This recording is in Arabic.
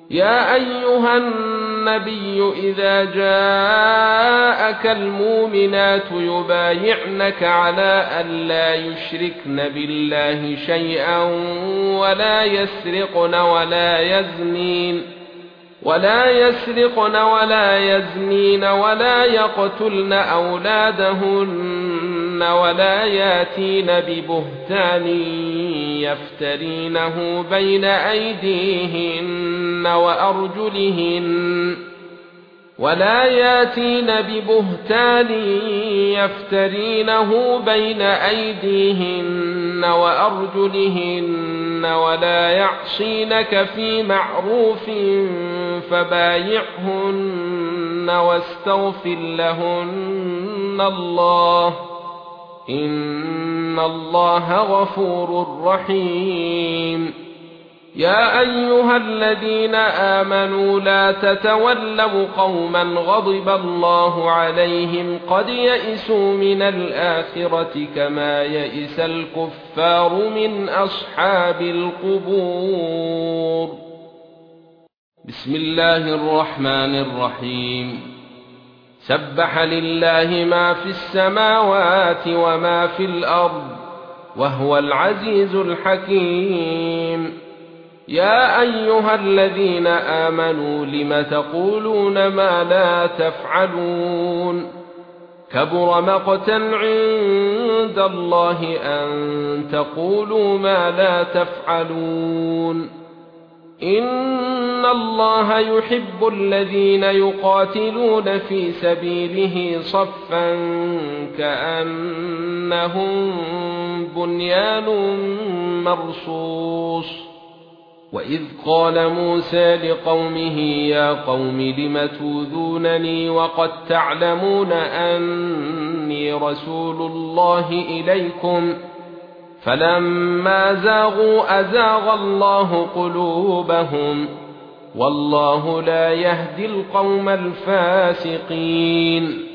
يا ايها النبي اذا جاءك المؤمنات يبايعنك على ان لا يشركن بالله شيئا ولا يسرقن ولا يزنين ولا يقتلن أولادهن ولا ياتين ببهتان يفترينه بين أيديهن وأرجلهن ولا يعصينك في معروف فبايعهن واستغفر لهن الله إن الله غفور رحيم. يا ايها الذين آمنوا لا تتولوا قوما غضب الله عليهم قد يئسوا من الآخرة كما يئس الكفار من أصحاب القبور. بسم الله الرحمن الرحيم. سبح لله ما في السماوات وما في الأرض وهو العزيز الحكيم. يا ايها الذين آمنوا لم تقولون ما لا تفعلون كبر مقتا عند الله ان تقولوا ما لا تفعلون ان الله يحب الذين يقاتلون في سبيله صفا كأنهم بنيان مرصوص. وإذ قال موسى لقومه يا قوم لم تؤذونني وقد تعلمون أني رسول الله إليكم فلما زاغوا أزاغ الله قلوبهم والله لا يهدي القوم الفاسقين.